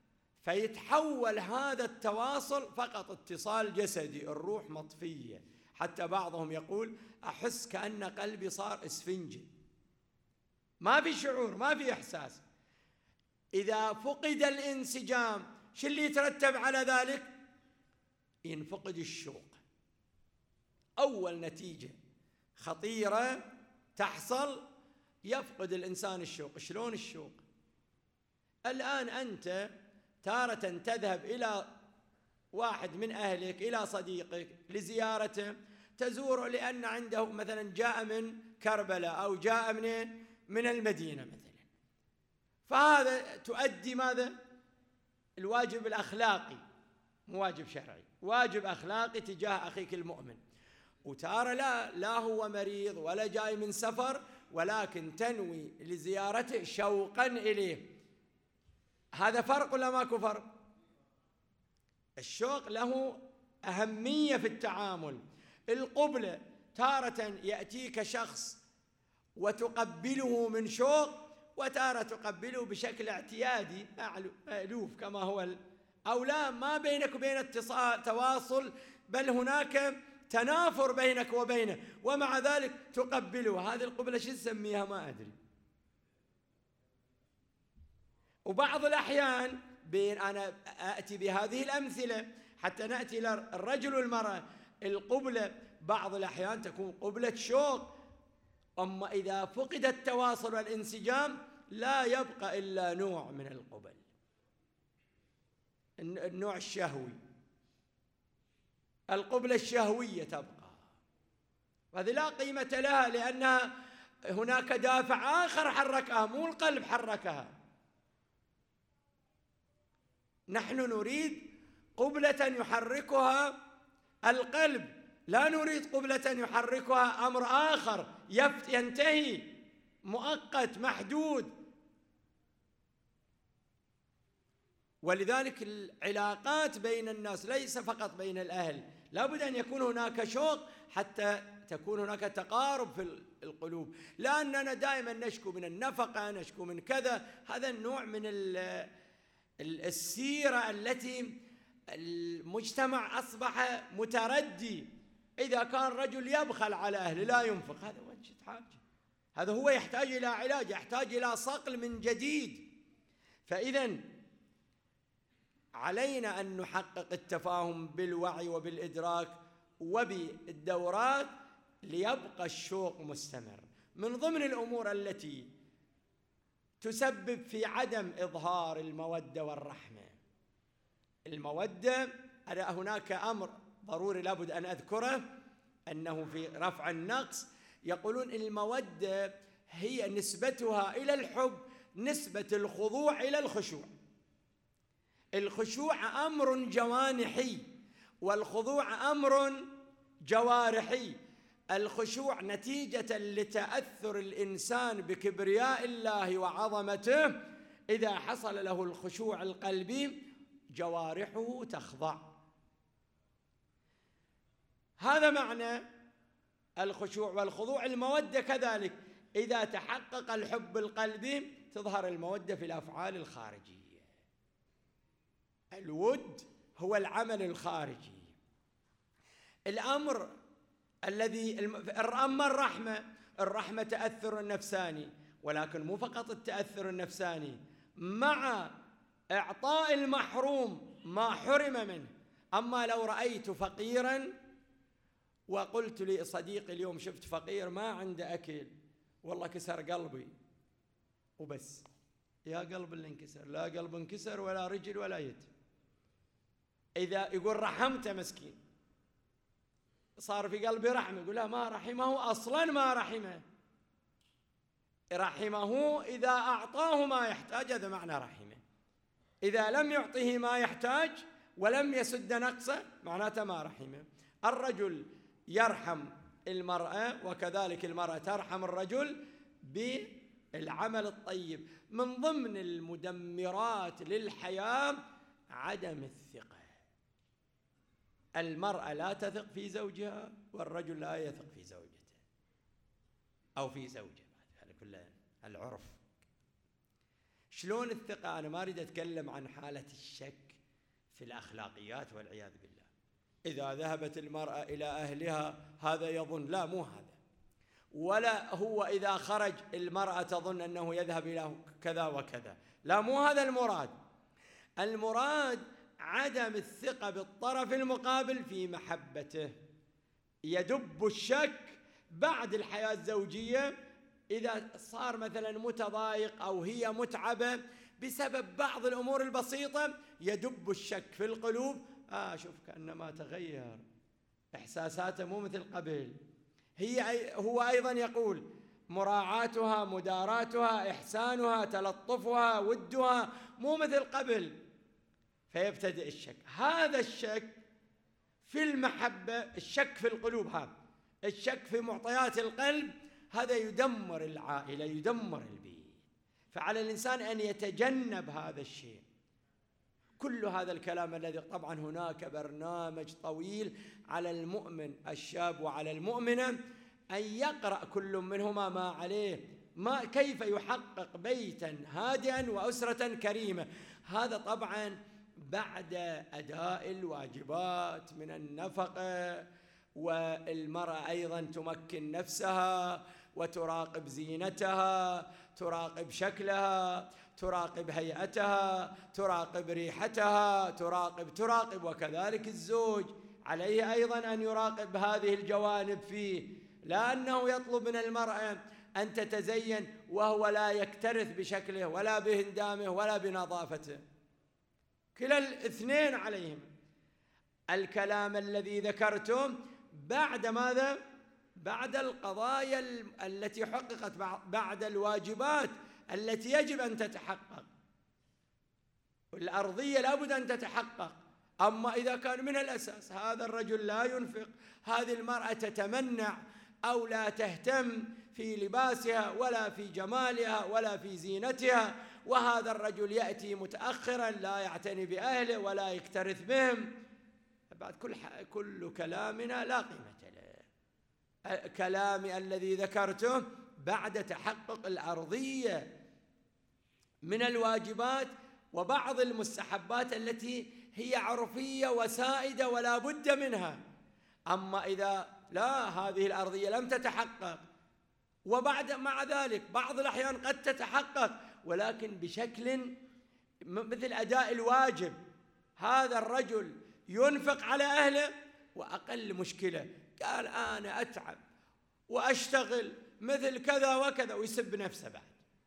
فيتحول هذا التواصل فقط اتصال جسدي، الروح مطفية. حتى بعضهم يقول أحس كأن قلبي صار إسفنجي، ما في شعور، ما في إحساس. إذا فقد الانسجام شو اللي يترتب على ذلك؟ ينفقد الشوق. أول نتيجة خطيرة تحصل يفقد الإنسان الشوق. شلون الشوق؟ الآن أنت تارة تذهب إلى واحد من أهلك، إلى صديقك لزيارته، تزوره لأن عنده مثلا جاء من كربلاء أو جاء منين؟ من المدينة مثلا، فهذا تؤدي ماذا؟ الواجب الأخلاقي، مو واجب شرعي، واجب أخلاقي تجاه أخيك المؤمن. وتارة لا لا هو مريض ولا جاي من سفر، ولكن تنوي لزيارته شوقا إليه. هذا فرق ولا ماكو فرق؟ الشوق له أهمية في التعامل. القبلة تارة يأتيك شخص وتقبله من شوق، وتارة تقبله بشكل اعتيادي مألوف كما هو، أو لا، ما بينك وبين اتصال تواصل، بل هناك تنافر بينك وبينه، ومع ذلك تقبله. هذه القبلة شو نسميها؟ ما أدري. وبعض الأحيان بين أنا أأتي بهذه الأمثلة حتى نأتي إلى الرجل والمرأة. القبلة بعض الأحيان تكون قبلة شوق، أما إذا فقد التواصل والانسجام لا يبقى إلا نوع من القبل، النوع الشهوي، القبلة الشهوية تبقى، وهذه لا قيمة لها، لأنها هناك دافع آخر حركها، مو القلب حركها. نحن نريد قبلة يحركها القلب، لا نريد قبلة يحركها أمر آخر ينتهي، مؤقت محدود. ولذلك العلاقات بين الناس ليس فقط بين الأهل، لا بد أن يكون هناك شوق حتى تكون هناك تقارب في القلوب. لأننا دائما نشكو من النفقة، نشكو من كذا، هذا النوع من السيرة التي المجتمع أصبح متردي. إذا كان رجل يبخل على أهله لا ينفق، هذا وجه حاجة، هذا هو يحتاج إلى علاج، يحتاج إلى صقل من جديد. فإذا علينا أن نحقق التفاهم بالوعي وبالإدراك وبالدورات ليبقى الشوق مستمر. من ضمن الأمور التي تسبب في عدم إظهار المودة والرحمة، المودة، هناك أمر ضروري لابد أن أذكره، أنه في رفع النقص يقولون المودة هي نسبتها إلى الحب نسبة الخضوع إلى الخشوع. الخشوع أمر جوانحي والخضوع أمر جوارحي. الخشوع نتيجة لتأثر الإنسان بكبرياء الله وعظمته، إذا حصل له الخشوع القلبي جوارحه تخضع. هذا معنى الخشوع والخضوع. المودة كذلك، إذا تحقق الحب القلبي تظهر المودة في الأفعال الخارجية. الود هو العمل الخارجي. الأمر الذي أما الرحمة الرحمة تأثر نفساني، ولكن مو فقط التأثر النفساني، مع إعطاء المحروم ما حرم منه. أما لو رأيت فقيرا وقلت لي صديقي اليوم شفت فقير ما عنده أكل والله كسر قلبي وبس، يا قلب اللي انكسر، لا قلب انكسر ولا رجل ولا يد. إذا يقول رحمته مسكين، صار في قلبي رحمة، يقول لا ما رحمه أصلا، ما رحمه. رحمه إذا أعطاه ما يحتاج، هذا معنى رحمه. إذا لم يعطه ما يحتاج ولم يسد نقصه معناته ما رحمه. الرجل يرحم المرأة وكذلك المرأة ترحم الرجل بالعمل الطيب. من ضمن المدمرات للحياة عدم الثقة. المرأة لا تثق في زوجها والرجل لا يثق في زوجته أو في زوجه، هذا كله العرف. شلون الثقة؟ أنا ما أريد أتكلم عن حالة الشك في الأخلاقيات والعياذ بالله. إذا ذهبت المرأة إلى أهلها هذا يظن، لا مو هذا، ولا هو إذا خرج المرأة تظن أنه يذهب إلى كذا وكذا، لا مو هذا المراد. المراد عدم الثقة بالطرف المقابل في محبته. يدب الشك بعد الحياة الزوجية إذا صار مثلا متضايق أو هي متعبة بسبب بعض الأمور البسيطة، يدب الشك في القلوب. آه شوف كأنما تغير، إحساساته مو مثل قبل. هي هو أيضا يقول مراعاتها، مداراتها، إحسانها، تلطفها، ودها مو مثل قبل، فيبتدئ الشك. هذا الشك في المحبة، الشك في القلوب، هذا الشك في معطيات القلب، هذا يدمر العائلة، يدمر البيت. فعلى الإنسان أن يتجنب هذا الشيء. كل هذا الكلام الذي طبعا هناك برنامج طويل على المؤمن الشاب وعلى المؤمنة أن يقرأ كل منهما ما عليه، ما كيف يحقق بيتا هادئا وأسرة كريمة. هذا طبعا بعد أداء الواجبات من النفقة، والمرأة أيضا تمكن نفسها وتراقب زينتها، تراقب شكلها، تراقب هيئتها، تراقب ريحتها، تراقب تراقب وكذلك الزوج عليه أيضا أن يراقب هذه الجوانب فيه. لا أنه يطلب من المرأة أن تتزين وهو لا يكترث بشكله ولا بهندامه ولا بنظافته. كلا الاثنين عليهم. الكلام الذي ذكرته بعد ماذا؟ بعد القضايا التي حققت، بعد الواجبات التي يجب أن تتحقق، والأرضية لابد أن تتحقق. أما إذا كان من الأساس هذا الرجل لا ينفق، هذه المرأة تتمنع أو لا تهتم في لباسها ولا في جمالها ولا في زينتها، وهذا الرجل يأتي متأخرا لا يعتني بأهله ولا يكترث بهم، بعد كل, كل كلامنا لا قيمة له. كلامي الذي ذكرته بعد تحقق الأرضية من الواجبات وبعض المستحبات التي هي عرفية وسائدة ولا بد منها. أما إذا لا، هذه الأرضية لم تتحقق، وبعد مع ذلك بعض الأحيان قد تتحقق ولكن بشكل مثل أداء الواجب، هذا الرجل ينفق على أهله وأقل مشكلة قال أنا أتعب وأشتغل مثل كذا وكذا ويسب نفسه بعد.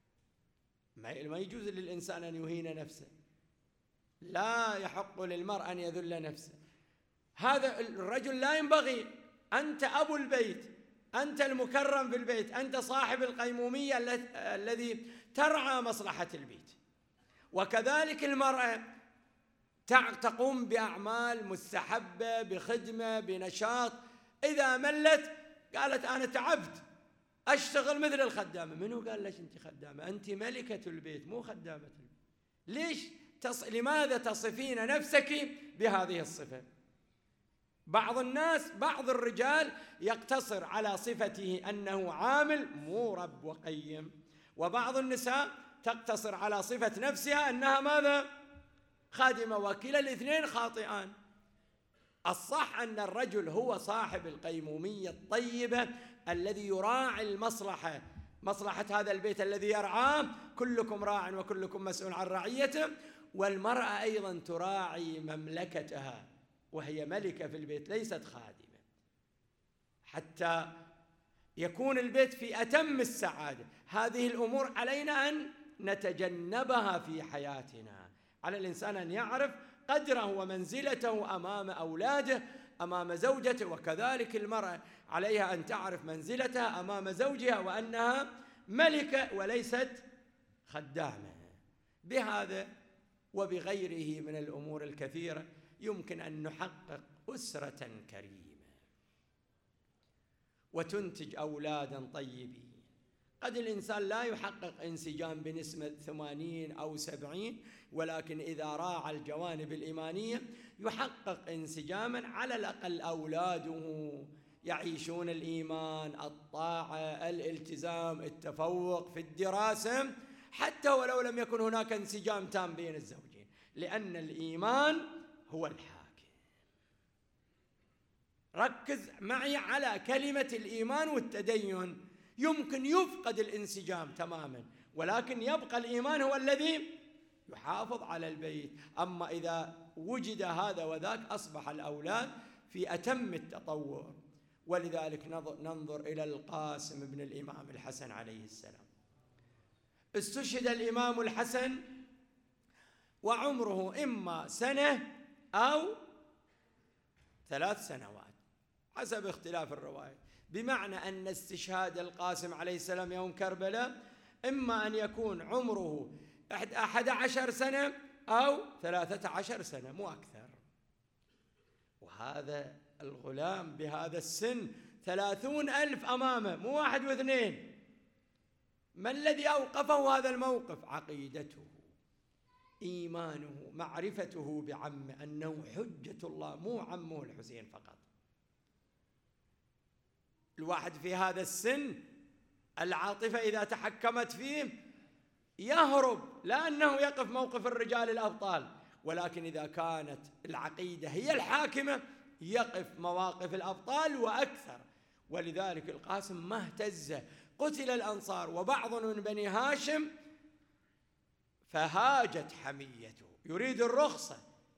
ما يجوز للإنسان أن يهين نفسه، لا يحق للمرء أن يذل نفسه. هذا الرجل لا ينبغي. أنت أبو البيت، أنت المكرم في البيت، أنت صاحب القيمومية الذي ترعى مصلحة البيت. وكذلك المرأة تقوم بأعمال مستحبة، بخدمة، بنشاط. إذا ملت قالت أنا تعبت أشتغل مثل الخدامة. منو قال لك أنت خدامة؟ أنت ملكة البيت مو خدامة البيت. ليش تص... لماذا تصفين نفسك بهذه الصفة؟ بعض الناس، بعض الرجال يقتصر على صفته أنه عامل مو رب وقيم، وبعض النساء تقتصر على صفة نفسها أنها ماذا؟ خادمة. وكلا الاثنين خاطئان. الصح أن الرجل هو صاحب القيمومية الطيبة الذي يراعي المصلحة، مصلحة هذا البيت الذي يرعاه، كلكم راع وكلكم مسؤول عن رعيته. والمرأة أيضا تراعي مملكتها، وهي ملكة في البيت ليست خادمة، حتى يكون البيت في أتم السعادة. هذه الأمور علينا أن نتجنبها في حياتنا. على الإنسان أن يعرف قدره ومنزلته أمام أولاده، أمام زوجته، وكذلك المرأة عليها أن تعرف منزلتها أمام زوجها وأنها ملكة وليست خدامة. بهذا وبغيره من الأمور الكثيرة يمكن أن نحقق أسرة كريمة وتنتج أولادا طيبين. قد الإنسان لا يحقق انسجام بنسبة ثمانين أو سبعين، ولكن إذا راعى الجوانب الإيمانية يحقق انسجاما. على الأقل أولاده يعيشون الإيمان، الطاعة، الالتزام، التفوق في الدراسة، حتى ولو لم يكن هناك انسجام تام بين الزوجين، لأن الإيمان هو الحاكم. ركز معي على كلمة الإيمان والتدين. يمكن يفقد الانسجام تماما، ولكن يبقى الإيمان هو الذي يحافظ على البيت. أما إذا وجد هذا وذاك أصبح الأولاد في أتم التطور. ولذلك ننظر إلى القاسم بن الإمام الحسن عليه السلام. استشهد الإمام الحسن وعمره إما سنة أو ثلاث سنوات حسب اختلاف الرواية، بمعنى أن استشهاد القاسم عليه السلام يوم كربلاء إما أن يكون عمره أحد عشر سنة أو ثلاثة عشر سنة، مو أكثر. وهذا الغلام بهذا السن ثلاثون ألف أمامه، مو واحد واثنين. ما الذي أوقفه هذا الموقف؟ عقيدته، إيمانه، معرفته بعمه أنه حجة الله، مو عمه الحسين فقط. الواحد في هذا السن العاطفة إذا تحكمت فيه يهرب، لا أنه يقف موقف الرجال الأبطال، ولكن إذا كانت العقيدة هي الحاكمة يقف مواقف الأبطال وأكثر. ولذلك القاسم ما اهتز. قتل الأنصار وبعض من بني هاشم فهاجت حميته، يريد الرخصة،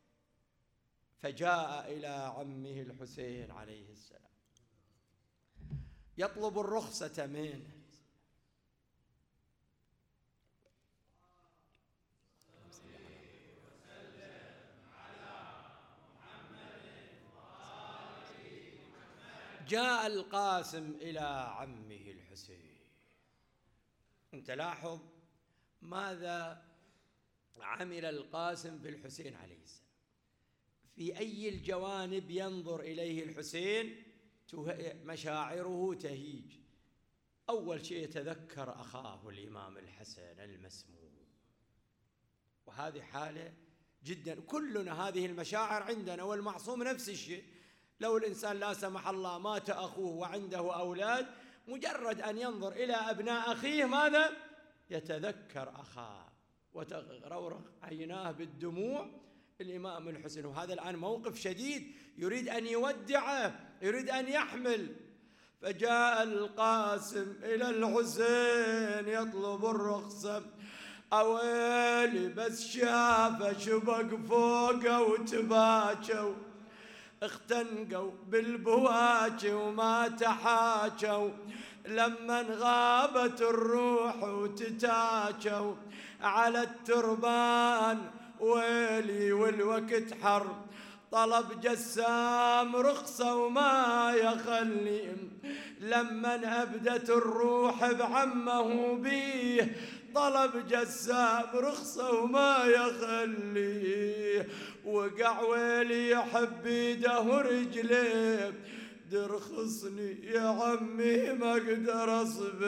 فجاء إلى عمه الحسين عليه السلام يطلب الرخصة منه. جاء القاسم إلى عمه الحسين. انت لاحظ ماذا عمل القاسم بالحسين عليه السلام، في أي الجوانب ينظر إليه الحسين مشاعره تهيج. أول شيء يتذكر أخاه الإمام الحسن المسموم، وهذه حالة جدا كلنا هذه المشاعر عندنا، والمعصوم نفس الشيء. لو الإنسان لا سمح الله مات أخوه وعنده أولاد، مجرد أن ينظر إلى أبناء أخيه ماذا؟ يتذكر أخاه وتغرور عيناه بالدموع. الإمام الحسين وهذا الآن موقف شديد، يريد أن يودعه، يريد أن يحمل. فجاء القاسم إلى الحسين يطلب الرخصة. أويلي بس شافه شبق فوقه وتباكوا، اختنقوا بالبواكي وما تحاكوا، لما غابت الروح وتتاكوا على التربان. ويلي والوقت حر، طلب جسام رخصة وما يخلي، لما أبدت الروح بعمه بيه، طلب جسام رخصة وما يخلي. وقع ويلي يحب يده ورجليه، درخصني يا عمي ما اقدر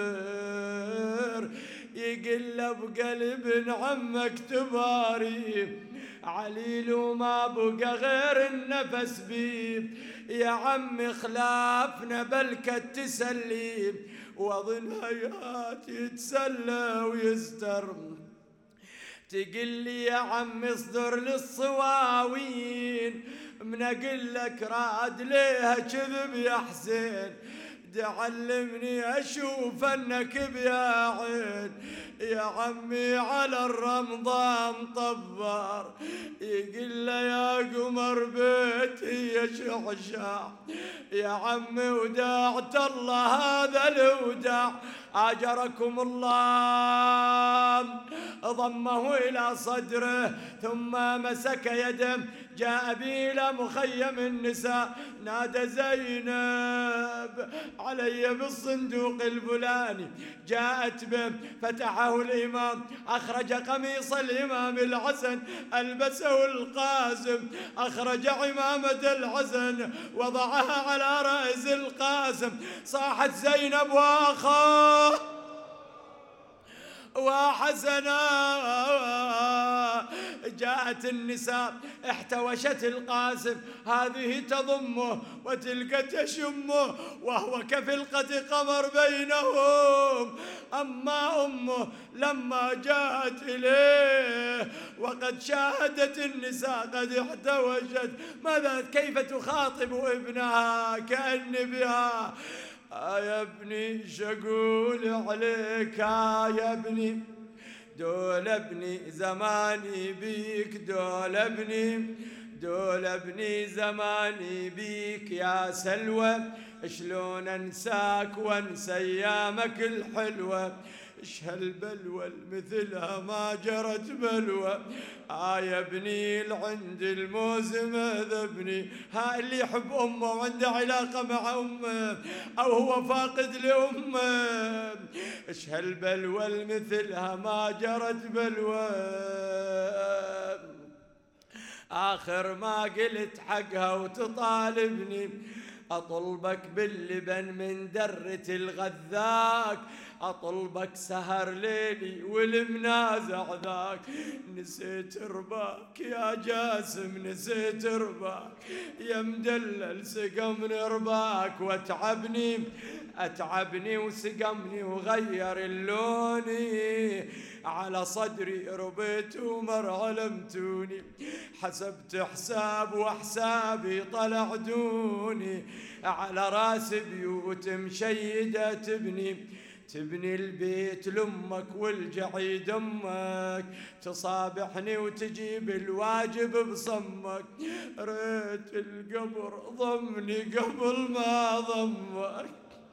اصبر، يقلب قلب عمك تباري، عليل وما بقى غير النفس بيه، يا عمي خلافنا بلكة تسلي، وظن هيات يتسلى ويستر. تقل لي يا عم اصدر للصواوين، من اقول لك راد ليها كذب يا حسين، تعلمني اشوف انك بيا عين. يا عمي على الرمضان طبار، يقول له يا قمر بيتي يا شعشاع، يا عمي وداعت الله هذا الوداع. آجركم الله، ضمه إلى صدره ثم مسك يده، جاء بي إلى مخيم النساء، نادى زينب علي بالصندوق الفلاني، جاءت به فتحه الإمام، أخرج قميص الإمام الحسن ألبسه القاسم، أخرج عمامة الحسن وضعها على رأس القاسم. صاحت زينب وأخاه وحسنا، جاءت النساء احتوشت القاسم، هذه تضمه وتلك تشمه، وهو كفلقة قمر بينهم. أما أمه لما جاءت إليه وقد شاهدت النساء قد احتوشت، ماذا كيف تخاطب ابنها كأن بها؟ آه يا ابني شقول عليك، آه يا ابني دول ابني زماني بيك، دول ابني دول ابني زماني بيك يا سلوى، شلون انساك وانسى ايامك الحلوة، ايش هالبلوى مثلها ما جرت بلوى. آه يا ابني العند الموزم ذبني، ها اللي يحب امه وعنده علاقة مع امه او هو فاقد لامه، ايش هالبلوى مثلها ما جرت بلوى. آخر ما قلت حقها وتطالبني، أطلبك باللبن من درة الغذاك، أطلبك سهر ليلي والمنازع ذاك، نسيت رباك يا جاسم نسيت رباك، يا مدلل سقمني رباك واتعبني أتعبني وسقمني وغير اللوني، على صدري ربيت ومر علمتوني، حسبت حساب وحسابي طلع دوني، على راس بيوت مشيدة تبني، تبني البيت لأمك والجعيد أمك، تصابحني وتجيب الواجب بصمك، ريت القبر ضمني قبل ما ضمك،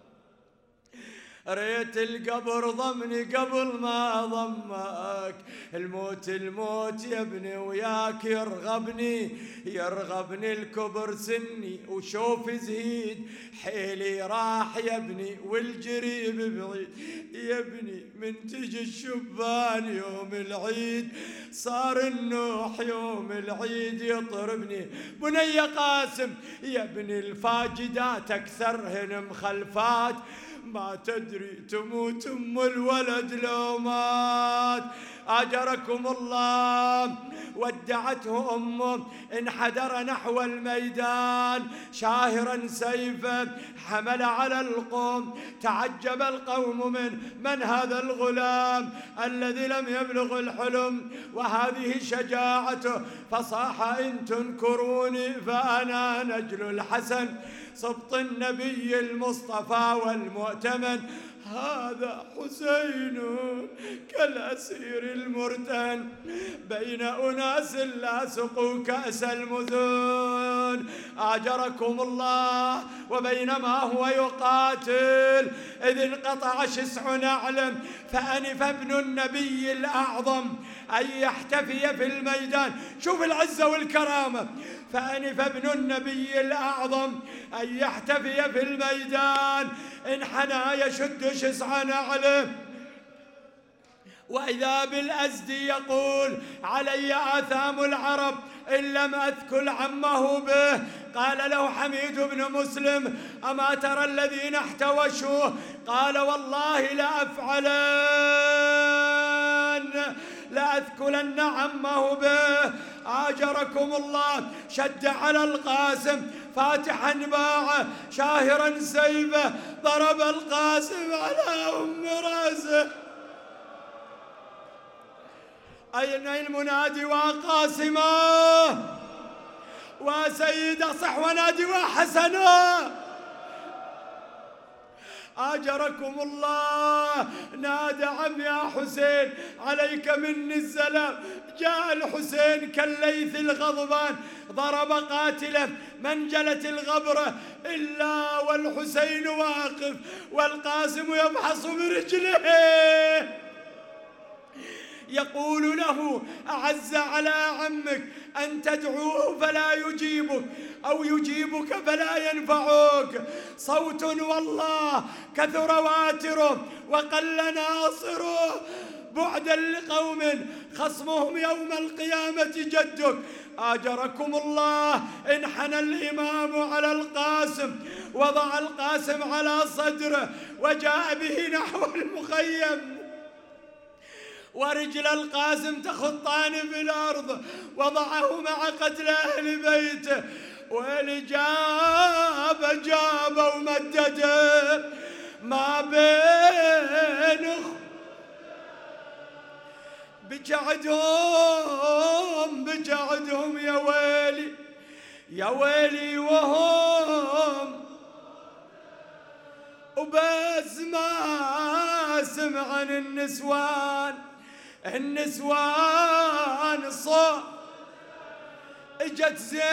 ريت القبر ضمني قبل ما ضمك، الموت الموت يا ابني وياك يرغبني، يرغبني الكبر سني وشوف زهيد، حيلي راح يا ابني والجريب بعيد، يا ابني من تجي الشبان يوم العيد، صار النوح يوم العيد يطربني. بني قاسم يا ابني الفاجدات أكثرهن مخلفات، ما تدري تموت ام الولد لو مات. أجركم الله، ودعته أمه انحدر نحو الميدان شاهرا سيفه، حمل على القوم، تعجب القوم من من هذا الغلام الذي لم يبلغ الحلم وهذه شجاعته، فصاح إن تنكروني فأنا نجل الحسن سبط النبي المصطفى والمؤتمن، هذا حسين كالأسير المرتهن بين أناس لا سقوا كأس المذون. أجركم الله، وبينما هو يقاتل إذ انقطع شسع نعلم، فأنف ابن النبي الأعظم أن يحتفي في الميدان. شوف العزة والكرامة، فأنف ابن النبي الأعظم أن يحتفي في الميدان، انحنى يشد شسع نعله، وإذا بالأزدي يقول علي آثام العرب إن لم أذكل عمه به. قال له حميد بن مسلم أما ترى الذين احتوشوه؟ قال والله لأفعلن لأذكلن عمه به. آجركم الله، شد على القاسم فاتحا باعه شاهرا سيفه، ضرب القاسم على أم رأسه. أين المنادي وقاسمة وسيدة صح ونادي وحسنة أجركم الله. نادى عم يا حسين عليك مني السلام. جاء الحسين كالليث الغضبان ضرب قاتله منجلة الغبرة إلا والحسين واقف والقاسم يبحث برجله يقول له أعز على عمك أن تدعوه فلا يجيبك أو يجيبك فلا ينفعك. صوت والله كثر واتره وقل ناصره بعدا لقوم خصمهم يوم القيامة جدك. آجركم الله. انحنى الإمام على القاسم وضع القاسم على صدره وجاء به نحو المخيم ورجل القاسم تخطان في الأرض وضعه مع قتل أهل بيته. والإجابة جاب ومدده ما بين بجعدهم بجعدهم يا ويلي يا ويلي وهم وبس ما سمع عن النسوان النسوان صوت. اجت زينب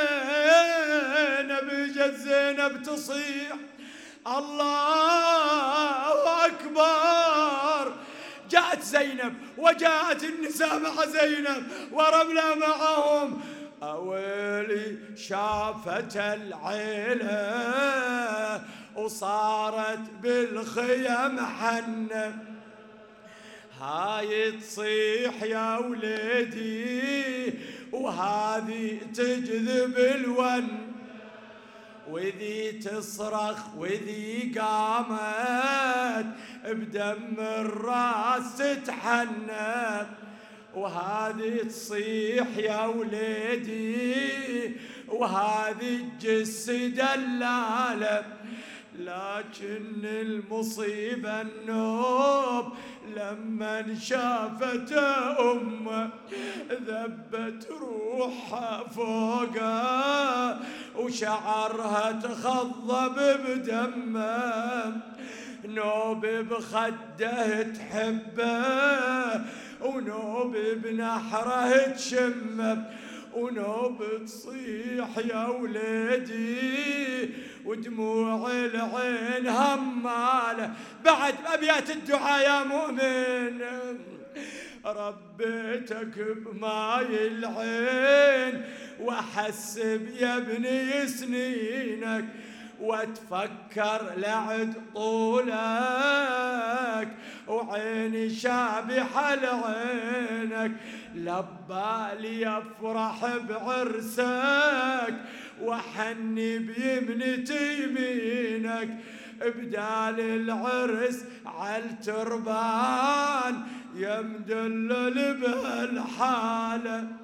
اجت زينب تصيح الله أكبر. جاءت زينب وجاءت النساء مع زينب ورملة معهم. أويلي شافت العيلة وصارت بالخيم حنة. هاي تصيح يا وليدي وهذه تجذب الون وذي تصرخ وذي قامت بدم الراس تتحنى. وهذه تصيح يا وليدي وهذه تجس دلالة. لكن المصيبة النوب لما شافت أمه ذبت روحها فوقها وشعرها تخضب بدمه. نوب بخده تحبه ونوب بنحره تشمه ونوب تصيح يا وليدي ودموع العين هماله. بعد أبيات الدعاء يا مؤمن ربيتك بماي العين وأحسب يا ابني سنينك واتفكر لعد طولك وعيني شابحة لعينك. لبالي يفرح بعرسك وحني بيمنة يمينك. بدال العرس عالتربان يمدلل بهالحالة.